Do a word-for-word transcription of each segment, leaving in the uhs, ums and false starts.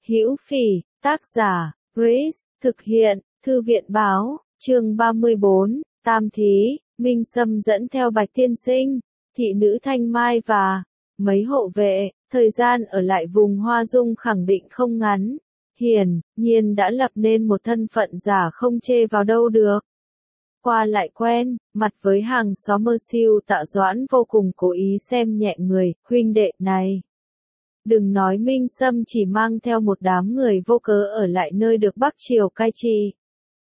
Hữu Phỉ, tác giả, Grace, thực hiện, Thư viện báo, chương ba mươi bốn, Tam Thí, Minh Sâm dẫn theo Bạch Tiên Sinh, thị nữ Thanh Mai và mấy hộ vệ, thời gian ở lại vùng Hoa Dung khẳng định không ngắn. Hiển nhiên đã lập nên một thân phận giả không chê vào đâu được. Qua lại quen, mặt với hàng xóm Mơ Siêu Tạ Doãn vô cùng cố ý xem nhẹ người, huynh đệ này. Đừng nói Minh Sâm chỉ mang theo một đám người vô cớ ở lại nơi được Bắc Triều cai trị.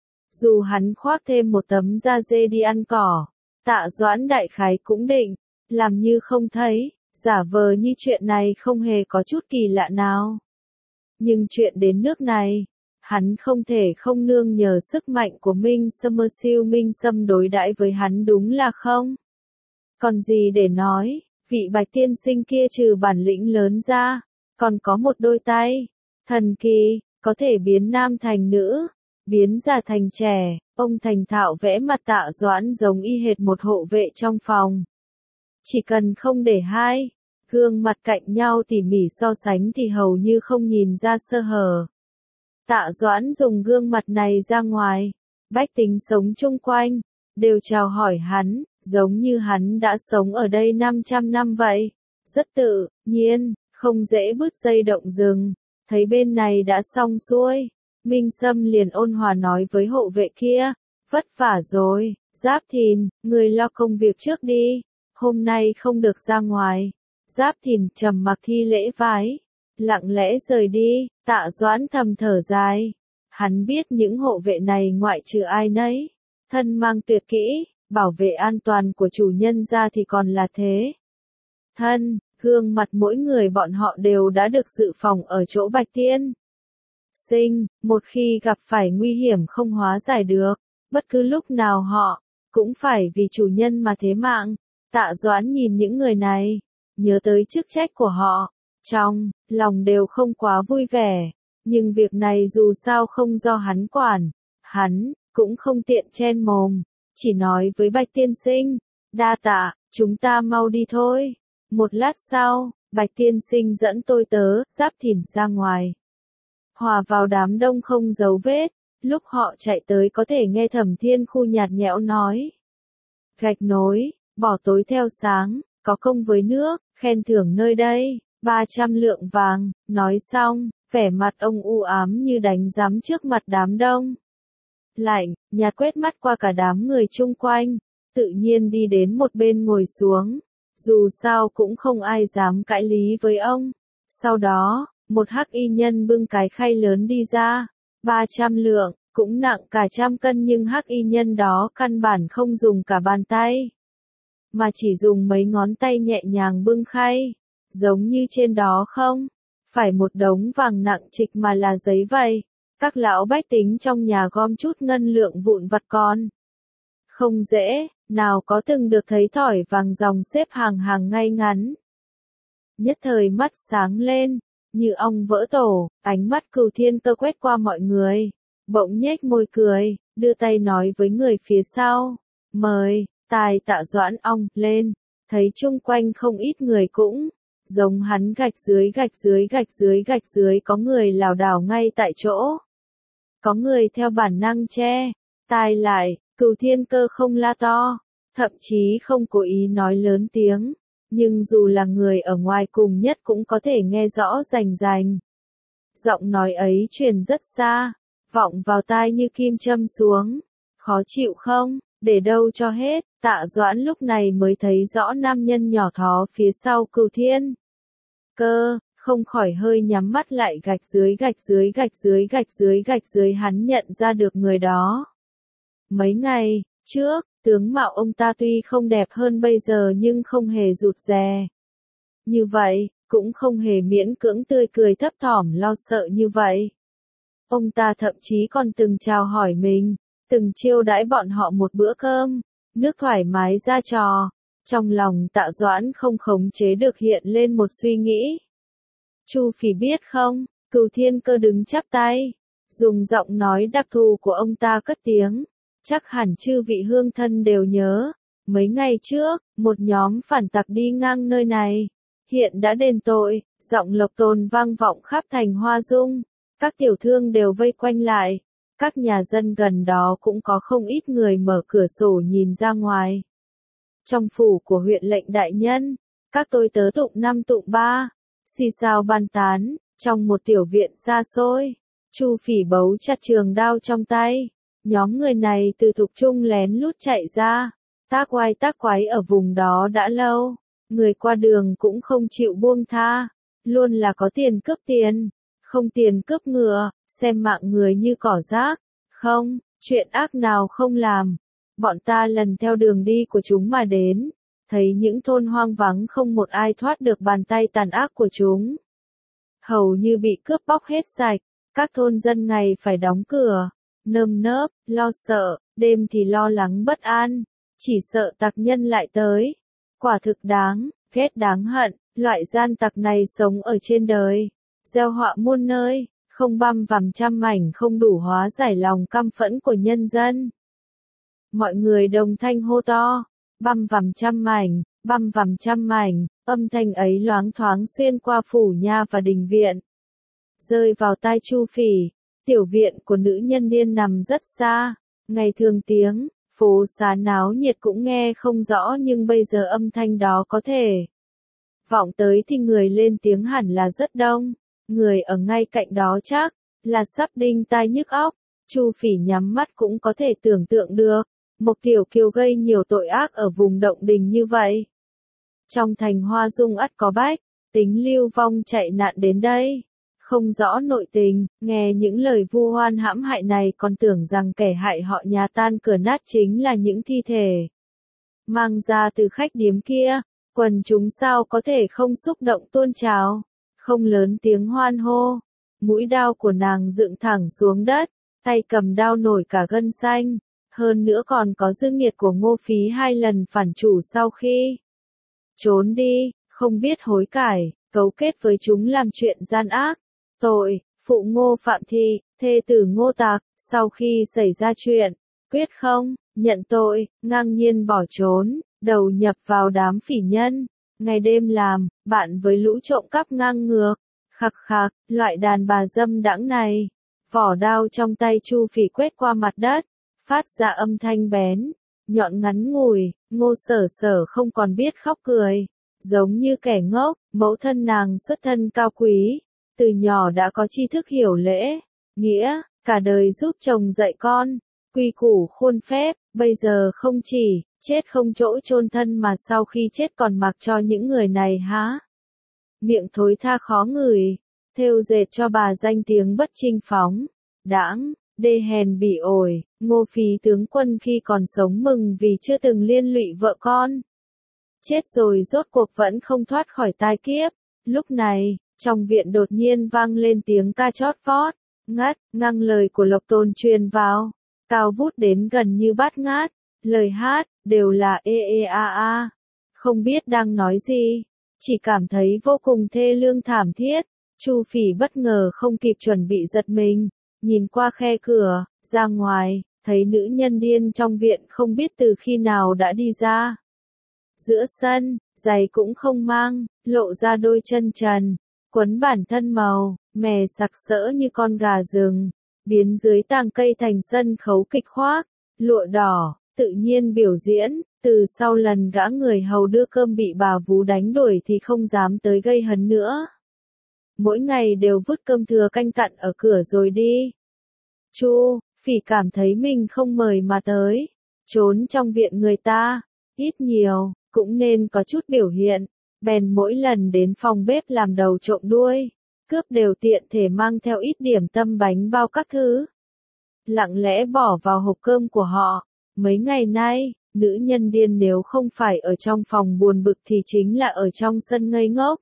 Dù hắn khoác thêm một tấm da dê đi ăn cỏ, Tạ Doãn đại khái cũng định, làm như không thấy, giả vờ như chuyện này không hề có chút kỳ lạ nào. Nhưng chuyện đến nước này, hắn không thể không nương nhờ sức mạnh của Minh Sâm. Mơ Siêu Minh Sâm đối đãi với hắn đúng là không còn gì để nói, vị Bạch Tiên Sinh kia trừ bản lĩnh lớn ra, còn có một đôi tay thần kỳ, có thể biến nam thành nữ, biến già thành trẻ. Ông thành thạo vẽ mặt Tạ Doãn giống y hệt một hộ vệ trong phòng. Chỉ cần không để hai gương mặt cạnh nhau tỉ mỉ so sánh thì hầu như không nhìn ra sơ hở. Tạ Doãn dùng gương mặt này ra ngoài, bách tính sống chung quanh, đều chào hỏi hắn, giống như hắn đã sống ở đây năm trăm năm vậy. Rất tự nhiên, không dễ bứt dây động rừng. Thấy bên này đã xong xuôi, Minh Sâm liền ôn hòa nói với hộ vệ kia, vất vả rồi, Giáp Thìn, người lo công việc trước đi, hôm nay không được ra ngoài. Giáp Thìn trầm mặc thi lễ vái, lặng lẽ rời đi. Tạ Doãn thầm thở dài, hắn biết những hộ vệ này ngoại trừ ai nấy, thân mang tuyệt kỹ, bảo vệ an toàn của chủ nhân ra thì còn là thế. Thân, gương mặt mỗi người bọn họ đều đã được dự phòng ở chỗ Bạch Tiên Sinh, một khi gặp phải nguy hiểm không hóa giải được, bất cứ lúc nào họ cũng phải vì chủ nhân mà thế mạng. Tạ Doãn nhìn những người này, nhớ tới chức trách của họ, trong lòng đều không quá vui vẻ, nhưng việc này dù sao không do hắn quản, hắn cũng không tiện chen mồm, chỉ nói với Bạch Tiên Sinh, đa tạ, chúng ta mau đi thôi. Một lát sau, Bạch Tiên Sinh dẫn tôi tớ, Giáp Thìn ra ngoài, hòa vào đám đông không dấu vết. Lúc họ chạy tới có thể nghe Thẩm Thiên Khu nhạt nhẽo nói, gạch nối, bỏ tối theo sáng, có công với nước, khen thưởng nơi đây, ba trăm lượng vàng. Nói xong, vẻ mặt ông u ám như đánh giám trước mặt đám đông. Lạnh, nhạt quét mắt qua cả đám người chung quanh, tự nhiên đi đến một bên ngồi xuống. Dù sao cũng không ai dám cãi lý với ông. Sau đó, một hắc y nhân bưng cái khay lớn đi ra, ba trăm lượng, cũng nặng cả trăm cân, nhưng hắc y nhân đó căn bản không dùng cả bàn tay, mà chỉ dùng mấy ngón tay nhẹ nhàng bưng khay, giống như trên đó không phải một đống vàng nặng trịch mà là giấy vậy. Các lão bách tính trong nhà gom chút ngân lượng vụn vặt con không dễ nào có từng được thấy thỏi vàng dòng xếp hàng hàng ngay ngắn. Nhất thời mắt sáng lên, như ong vỡ tổ, ánh mắt Cửu Thiên Cơ quét qua mọi người, bỗng nhếch môi cười, đưa tay nói với người phía sau, mời. Tài Tạ Doãn ong lên, thấy chung quanh không ít người cũng giống hắn, gạch dưới gạch dưới gạch dưới gạch dưới, có người lảo đảo ngay tại chỗ, có người theo bản năng che tai lại. Cửu Thiên Cơ không la to, thậm chí không cố ý nói lớn tiếng, nhưng dù là người ở ngoài cùng nhất cũng có thể nghe rõ rành rành. Giọng nói ấy truyền rất xa, vọng vào tai như kim châm xuống. Khó chịu không? Để đâu cho hết. Tạ Doãn lúc này mới thấy rõ nam nhân nhỏ thó phía sau Cửu Thiên Cơ, không khỏi hơi nhắm mắt lại. Gạch dưới gạch dưới gạch dưới gạch dưới gạch dưới, hắn nhận ra được người đó. Mấy ngày trước, tướng mạo ông ta tuy không đẹp hơn bây giờ nhưng không hề rụt rè như vậy, cũng không hề miễn cưỡng tươi cười thấp thỏm lo sợ như vậy. Ông ta thậm chí còn từng chào hỏi mình, từng chiêu đãi bọn họ một bữa cơm, nước thoải mái ra trò. Trong lòng Tạ Doãn không khống chế được hiện lên một suy nghĩ. Chu Phỉ biết không? Cửu Thiên Cơ đứng chắp tay, dùng giọng nói đặc thù của ông ta cất tiếng. Chắc hẳn chư vị hương thân đều nhớ, mấy ngày trước, một nhóm phản tặc đi ngang nơi này, hiện đã đền tội. Giọng Lộc Tôn vang vọng khắp thành Hoa Dung, Các tiểu thương đều vây quanh lại. Các nhà dân gần đó cũng có không ít người mở cửa sổ nhìn ra ngoài. Trong phủ của huyện lệnh đại nhân, các tôi tớ tụng năm tụng ba, xì xào bàn tán, trong một tiểu viện xa xôi. Chu Phỉ bấu chặt trường đao trong tay. Nhóm người này từ Thục Trung lén lút chạy ra, tác oai tác quái ở vùng đó đã lâu. Người qua đường cũng không chịu buông tha, luôn là có tiền cướp tiền, không tiền cướp ngựa, xem mạng người như cỏ rác. Không, chuyện ác nào không làm. Bọn ta lần theo đường đi của chúng mà đến, thấy những thôn hoang vắng không một ai thoát được bàn tay tàn ác của chúng. Hầu như bị cướp bóc hết sạch, các thôn dân ngày phải đóng cửa, nơm nớp, lo sợ, đêm thì lo lắng bất an, chỉ sợ tặc nhân lại tới. Quả thực đáng, ghét đáng hận, loại gian tặc này sống ở trên đời, gieo họa muôn nơi, không băm vằm trăm mảnh không đủ hóa giải lòng căm phẫn của nhân dân. Mọi người đồng thanh hô to, băm vằm trăm mảnh, băm vằm trăm mảnh, âm thanh ấy loáng thoáng xuyên qua phủ nha và đình viện. Rơi vào tai Chu Phỉ, tiểu viện của nữ nhân điên nằm rất xa, ngày thường tiếng, phố xá náo nhiệt cũng nghe không rõ nhưng bây giờ âm thanh đó có thể vọng tới thì người lên tiếng hẳn là rất đông, người ở ngay cạnh đó chắc là sắp đinh tai nhức óc. Chu Phỉ nhắm mắt cũng có thể tưởng tượng được, Mộc Tiểu Kiều gây nhiều tội ác ở vùng Động Đình như vậy. Trong thành Hoa Dung ắt có bách tính lưu vong chạy nạn đến đây. Không rõ nội tình, nghe những lời vu oan hãm hại này còn tưởng rằng kẻ hại họ nhà tan cửa nát chính là những thi thể mang ra từ khách điếm kia. Quần chúng sao có thể không xúc động tuôn trào, không lớn tiếng hoan hô. Mũi đao của nàng dựng thẳng xuống đất, tay cầm đao nổi cả gân xanh, hơn nữa còn có dư nghiệt của Ngô Phí hai lần phản chủ sau khi trốn đi, không biết hối cải, cấu kết với chúng làm chuyện gian ác. Tội, phụ Ngô Phạm Thị, thê tử Ngô Tạc, sau khi xảy ra chuyện, quyết không nhận tội, ngang nhiên bỏ trốn, đầu nhập vào đám phỉ nhân, ngày đêm làm bạn với lũ trộm cắp ngang ngược. Khặc khặc, loại đàn bà dâm đãng này. Vỏ đao trong tay Chu Phỉ quét qua mặt đất, phát ra âm thanh bén, nhọn ngắn ngủi. Ngô Sở Sở không còn biết khóc cười, giống như kẻ ngốc. Mẫu thân nàng xuất thân cao quý, từ nhỏ đã có tri thức hiểu lễ, nghĩa, cả đời giúp chồng dạy con, quy củ khuôn phép. Bây giờ không chỉ chết không chỗ chôn thân mà sau khi chết còn mặc cho những người này há miệng thối tha khó ngửi, thêu dệt cho bà danh tiếng bất trinh phóng, đãng, đê hèn bỉ ổi. Ngô Phí tướng quân khi còn sống mừng vì chưa từng liên lụy vợ con, chết rồi rốt cuộc vẫn không thoát khỏi tai kiếp. Lúc này, trong viện đột nhiên vang lên tiếng ca chót vót, ngắt, ngang lời của Lộc Tôn truyền vào, cao vút đến gần như bát ngát. Lời hát đều là ê ê a a, không biết đang nói gì, chỉ cảm thấy vô cùng thê lương thảm thiết. Chu Phỉ bất ngờ không kịp chuẩn bị giật mình, nhìn qua khe cửa, ra ngoài, thấy nữ nhân điên trong viện không biết từ khi nào đã đi ra. Giữa sân, giày cũng không mang, lộ ra đôi chân trần, quấn bản thân màu, mè sặc sỡ như con gà rừng, biến dưới tàng cây thành sân khấu kịch khoác, lụa đỏ, tự nhiên biểu diễn. Từ sau lần gã người hầu đưa cơm bị bà Vú đánh đuổi thì không dám tới gây hấn nữa. Mỗi ngày đều vứt cơm thừa canh cặn ở cửa rồi đi. Chu Phỉ cảm thấy mình không mời mà tới, trốn trong viện người ta, ít nhiều, cũng nên có chút biểu hiện, bèn mỗi lần đến phòng bếp làm đầu trộm đuôi, cướp đều tiện thể mang theo ít điểm tâm bánh bao các thứ. Lặng lẽ bỏ vào hộp cơm của họ. Mấy ngày nay, nữ nhân điên nếu không phải ở trong phòng buồn bực thì chính là ở trong sân ngây ngốc.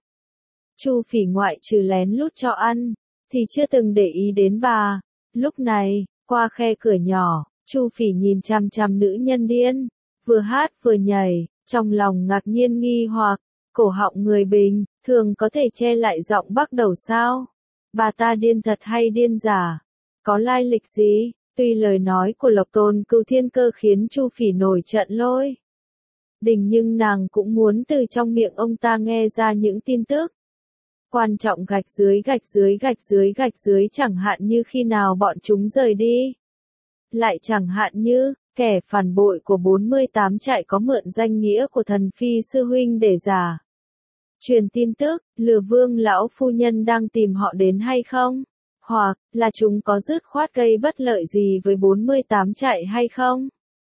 Chu Phỉ ngoại trừ lén lút cho ăn, thì chưa từng để ý đến bà. Lúc này, qua khe cửa nhỏ, Chu Phỉ nhìn chằm chằm nữ nhân điên, vừa hát vừa nhảy, trong lòng ngạc nhiên nghi hoặc, cổ họng người bình, thường có thể che lại giọng bắt đầu sao? Bà ta điên thật hay điên giả? Có lai lịch gì? Tuy lời nói của Lộc Tôn Cửu Thiên Cơ khiến Chu Phỉ nổi trận lôi đình nhưng nàng cũng muốn từ trong miệng ông ta nghe ra những tin tức Quan trọng gạch dưới gạch dưới gạch dưới gạch dưới chẳng hạn như khi nào bọn chúng rời đi. Lại chẳng hạn như, kẻ phản bội của bốn mươi tám trại có mượn danh nghĩa của thần phi sư huynh để giả. Truyền tin tức, lừa vương lão phu nhân đang tìm họ đến hay không? Hoặc, là chúng có dứt khoát gây bất lợi gì với bốn mươi tám trại hay không?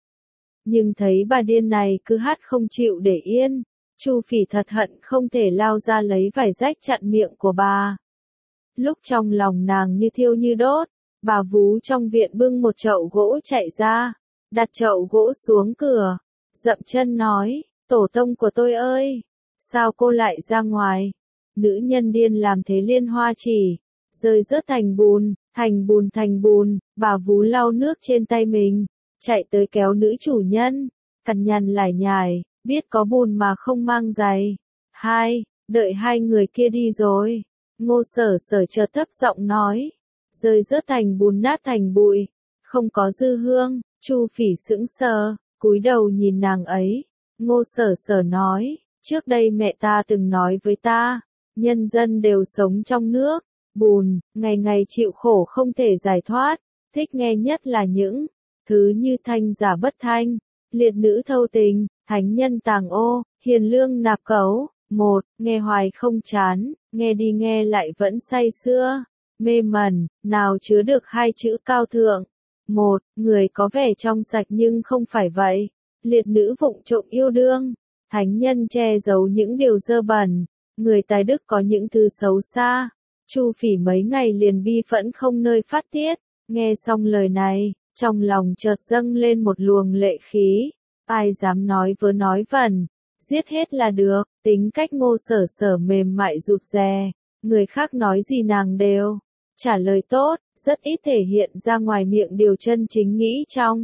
Nhưng thấy bà điên này cứ hát không chịu để yên, Chu Phỉ thật hận không thể lao ra lấy vải rách chặn miệng của bà. Lúc trong lòng nàng như thiêu như đốt, bà vú trong viện bưng một chậu gỗ chạy ra, đặt chậu gỗ xuống cửa, dậm chân nói, tổ tông của tôi ơi, sao cô lại ra ngoài? Nữ nhân điên làm thế liên hoa chỉ, rơi rớt thành bùn, thành bùn thành bùn, bà vú lau nước trên tay mình, chạy tới kéo nữ chủ nhân, cằn nhằn lải nhải, biết có bùn mà không mang giày. Hai, đợi hai người kia đi rồi. Ngô Sở Sở chợt thấp giọng nói, rơi rớt thành bùn nát thành bụi, không có dư hương. Chu Phỉ sững sờ, cúi đầu nhìn nàng ấy. Ngô Sở Sở nói, trước đây mẹ ta từng nói với ta, nhân dân đều sống trong nước, bùn, ngày ngày chịu khổ không thể giải thoát, thích nghe nhất là những thứ như thanh giả bất thanh, liệt nữ thâu tình, thánh nhân tàng ô, hiền lương nạp cấu. Một, nghe hoài không chán, nghe đi nghe lại vẫn say sưa, mê mẩn, nào chứa được hai chữ cao thượng. Một, người có vẻ trong sạch nhưng không phải vậy. Liệt nữ vụng trộm yêu đương, thánh nhân che giấu những điều dơ bẩn, người tài đức có những thứ xấu xa. Chu Phỉ mấy ngày liền bi phẫn không nơi phát tiết, nghe xong lời này, trong lòng chợt dâng lên một luồng lệ khí, ai dám nói vớ nói vẩn, giết hết là được. Tính cách Ngô Sở Sở mềm mại rụt rè, người khác nói gì nàng đều trả lời tốt, rất ít thể hiện ra ngoài miệng điều chân chính nghĩ trong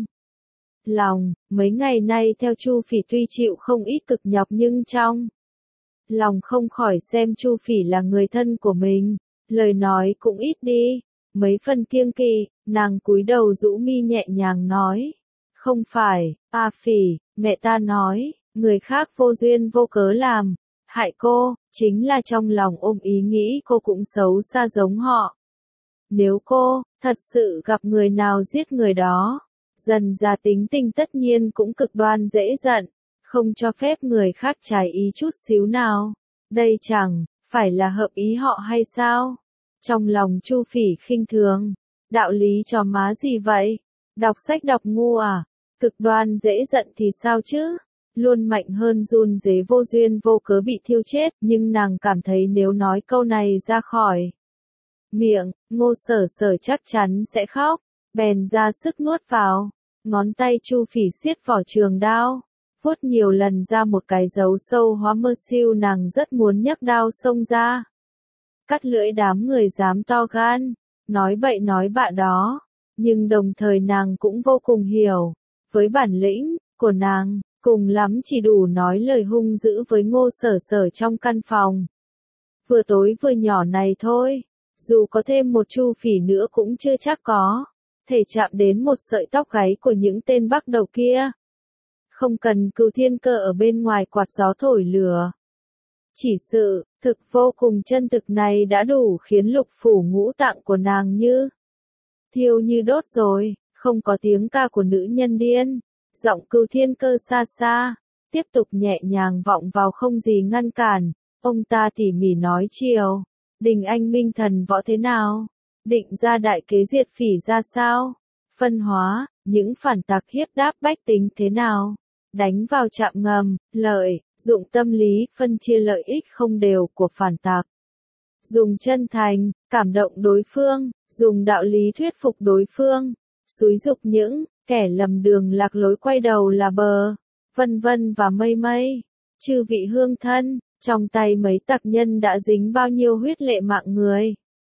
lòng. Mấy ngày nay theo Chu Phỉ tuy chịu không ít cực nhọc nhưng trong lòng không khỏi xem Chu Phỉ là người thân của mình, lời nói cũng ít đi, mấy phần kiêng kỵ. Nàng cúi đầu rũ mi nhẹ nhàng nói, không phải, A Phỉ, mẹ ta nói, người khác vô duyên vô cớ làm hại cô, chính là trong lòng ôm ý nghĩ cô cũng xấu xa giống họ. Nếu cô thật sự gặp người nào giết người đó, dần ra tính tình tất nhiên cũng cực đoan dễ giận, không cho phép người khác trái ý chút xíu nào. Đây chẳng phải là hợp ý họ hay sao? Trong lòng Chu Phỉ khinh thường, đạo lý cho má gì vậy? Đọc sách đọc ngu à? Cực đoan dễ giận thì sao chứ? Luôn mạnh hơn run rế vô duyên vô cớ bị thiêu chết, nhưng nàng cảm thấy nếu nói câu này ra khỏi miệng, Ngô Sở Sở chắc chắn sẽ khóc, bèn ra sức nuốt vào. Ngón tay Chu Phỉ siết vỏ trường đao, vuốt nhiều lần ra một cái dấu sâu hóa mơ siêu. Nàng rất muốn nhấc đao xông ra, cắt lưỡi đám người dám to gan nói bậy nói bạ đó, nhưng đồng thời nàng cũng vô cùng hiểu, với bản lĩnh của nàng, cùng lắm chỉ đủ nói lời hung dữ với Ngô Sở Sở trong căn phòng vừa tối vừa nhỏ này thôi. Dù có thêm một Chu Phỉ nữa cũng chưa chắc có thể chạm đến một sợi tóc gáy của những tên bắc đầu kia. Không cần Cửu Thiên Cơ ở bên ngoài quạt gió thổi lửa, chỉ sự thực vô cùng chân thực này đã đủ khiến lục phủ ngũ tạng của nàng như thiêu như đốt rồi. Không có tiếng ca của nữ nhân điên, giọng Cửu Thiên Cơ xa xa tiếp tục nhẹ nhàng vọng vào không gì ngăn cản. Ông ta tỉ mỉ nói chiều đình anh minh thần võ thế nào, định ra đại kế diệt phỉ ra sao, phân hóa những phản tặc hiếp đáp bách tính thế nào, đánh vào trạm ngầm, lợi dụng tâm lý phân chia lợi ích không đều của phản tặc, dùng chân thành cảm động đối phương, dùng đạo lý thuyết phục đối phương, xúi giục những kẻ lầm đường lạc lối quay đầu là bờ, vân vân và mây mây. Chư vị hương thân, trong tay mấy tặc nhân đã dính bao nhiêu huyết lệ mạng người,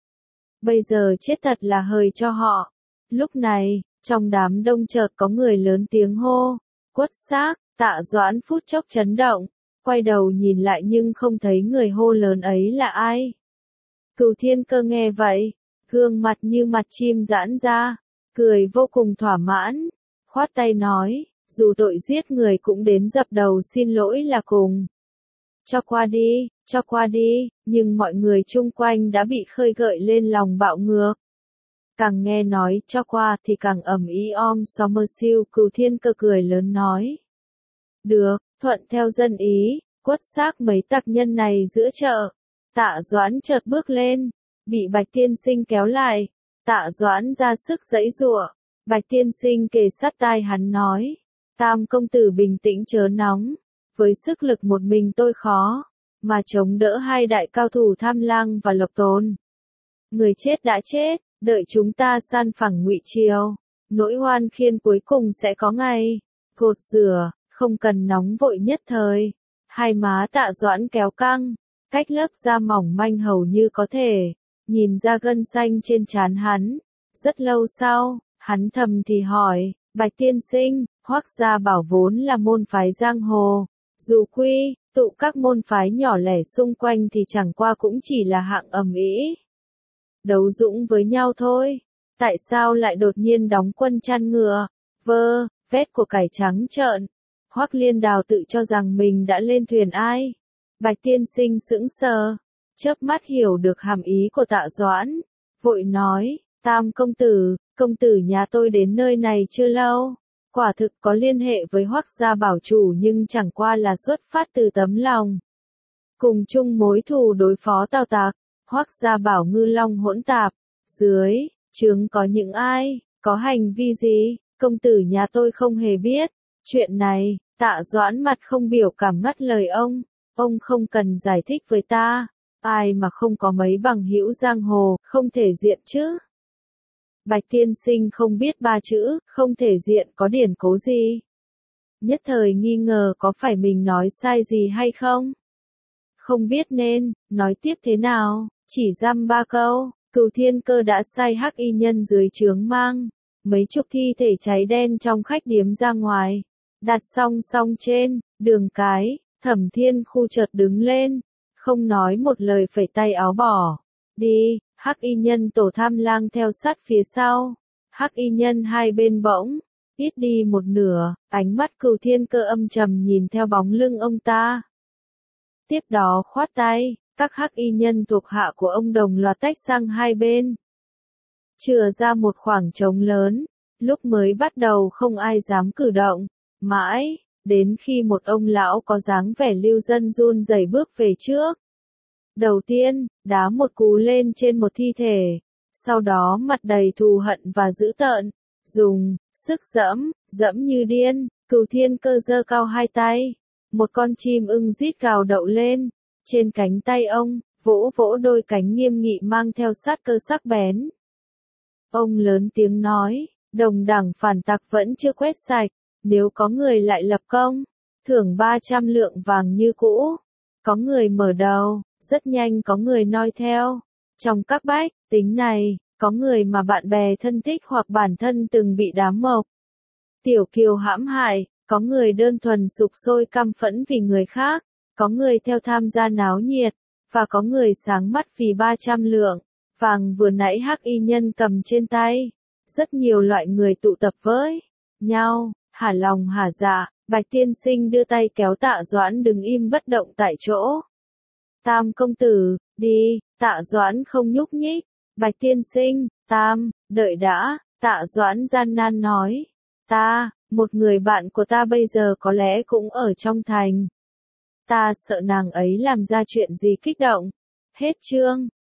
bây giờ chết thật là hời cho họ. Lúc này, trong đám đông chợt có người lớn tiếng hô, quất xác. Tạ Doãn phút chốc chấn động, quay đầu nhìn lại nhưng không thấy người hô lớn ấy là ai. Cửu Thiên Cơ nghe vậy, gương mặt như mặt chim giãn ra, cười vô cùng thỏa mãn, khoát tay nói, dù tội giết người cũng đến dập đầu xin lỗi là cùng cho qua đi. cho qua đi, nhưng mọi người chung quanh đã bị khơi gợi lên lòng bạo ngược. Càng nghe nói cho qua thì càng ầm ĩ om Somersill. Cửu Thiên Cơ cười lớn nói. Được, thuận theo dân ý, quất xác mấy tặc nhân này giữa chợ. Tạ Doãn chợt bước lên, bị Bạch Tiên Sinh kéo lại. Tạ Doãn ra sức giãy giụa. Bạch Tiên Sinh kề sát tai hắn nói. Tam công tử bình tĩnh chớ nóng. Với sức lực một mình tôi khó mà chống đỡ hai đại cao thủ Tham Lang và Lộc Tồn. Người chết đã chết, đợi chúng ta san phẳng Ngụy Triều, nỗi oan khiên cuối cùng sẽ có ngày. Cột rửa, không cần nóng vội nhất thời. Hai má Tạ Doãn kéo căng, cách lớp da mỏng manh hầu như có thể nhìn ra gân xanh trên trán hắn. Rất lâu sau, hắn thầm thì hỏi, Bạch Tiên Sinh, Hoắc Gia Bảo vốn là môn phái giang hồ, dù quy tụ các môn phái nhỏ lẻ xung quanh thì chẳng qua cũng chỉ là hạng ầm ĩ, đấu dũng với nhau thôi. Tại sao lại đột nhiên đóng quân chăn ngựa, vơ, vét của cải trắng trợn? Hoắc Liên Đào tự cho rằng mình đã lên thuyền ai? Bạch Tiên Sinh sững sờ, chớp mắt hiểu được hàm ý của Tạ Doãn, vội nói, Tam công tử, công tử nhà tôi đến nơi này chưa lâu, quả thực có liên hệ với Hoắc Gia Bảo chủ nhưng chẳng qua là xuất phát từ tấm lòng. Cùng chung mối thù đối phó Tào Tặc, Hoắc Gia Bảo ngư long hỗn tạp, dưới trướng có những ai, có hành vi gì, công tử nhà tôi không hề biết. Chuyện này, Tạ Doãn mặt không biểu cảm ngắt lời ông, ông không cần giải thích với ta, ai mà không có mấy bằng hữu giang hồ, không thể diện chứ. Bạch Tiên Sinh không biết ba chữ, không thể diện có điển cố gì. Nhất thời nghi ngờ có phải mình nói sai gì hay không. Không biết nên, nói tiếp thế nào, chỉ dăm ba câu, Cửu Thiên Cơ đã sai hắc y nhân dưới trướng mang mấy chục thi thể cháy đen trong khách điếm ra ngoài, đặt song song trên đường cái. Thẩm Thiên Khu chợt đứng lên, không nói một lời phẩy tay áo bỏ đi. Hắc y nhân Tổ Tham Lang theo sát phía sau. Hắc y nhân hai bên bỗng ít đi một nửa, ánh mắt Cửu Thiên Cơ âm trầm nhìn theo bóng lưng ông ta. Tiếp đó khoát tay, các hắc y nhân thuộc hạ của ông đồng loạt tách sang hai bên, chừa ra một khoảng trống lớn. Lúc mới bắt đầu không ai dám cử động, mãi đến khi một ông lão có dáng vẻ lưu dân run rẩy bước về trước. Đầu tiên, đá một cú lên trên một thi thể, sau đó mặt đầy thù hận và dữ tợn, dùng sức dẫm, dẫm như điên. Cửu Thiên Cơ giơ cao hai tay, một con chim ưng rít gào đậu lên trên cánh tay ông, vỗ vỗ đôi cánh nghiêm nghị mang theo sát cơ sắc bén. Ông lớn tiếng nói, đồng đảng phản tặc vẫn chưa quét sạch, nếu có người lại lập công, thưởng ba trăm lượng vàng như cũ. Có người mở đầu, rất nhanh có người noi theo. Trong các bách tính này, có người mà bạn bè thân thích hoặc bản thân từng bị đám mộc tiểu kiều hãm hại, có người đơn thuần sục sôi căm phẫn vì người khác, có người theo tham gia náo nhiệt, và có người sáng mắt vì ba trăm lượng vàng vừa nãy hắc y nhân cầm trên tay. Rất nhiều loại người tụ tập với nhau, hả lòng hả dạ. Bạch Tiên Sinh đưa tay kéo Tạ Doãn đứng im bất động tại chỗ. Tam công tử, đi. Tạ Doãn không nhúc nhích. Bạch Tiên Sinh, Tam, đợi đã. Tạ Doãn gian nan nói. Ta, một người bạn của ta bây giờ có lẽ cũng ở trong thành. Ta sợ nàng ấy làm ra chuyện gì kích động. Hết chương.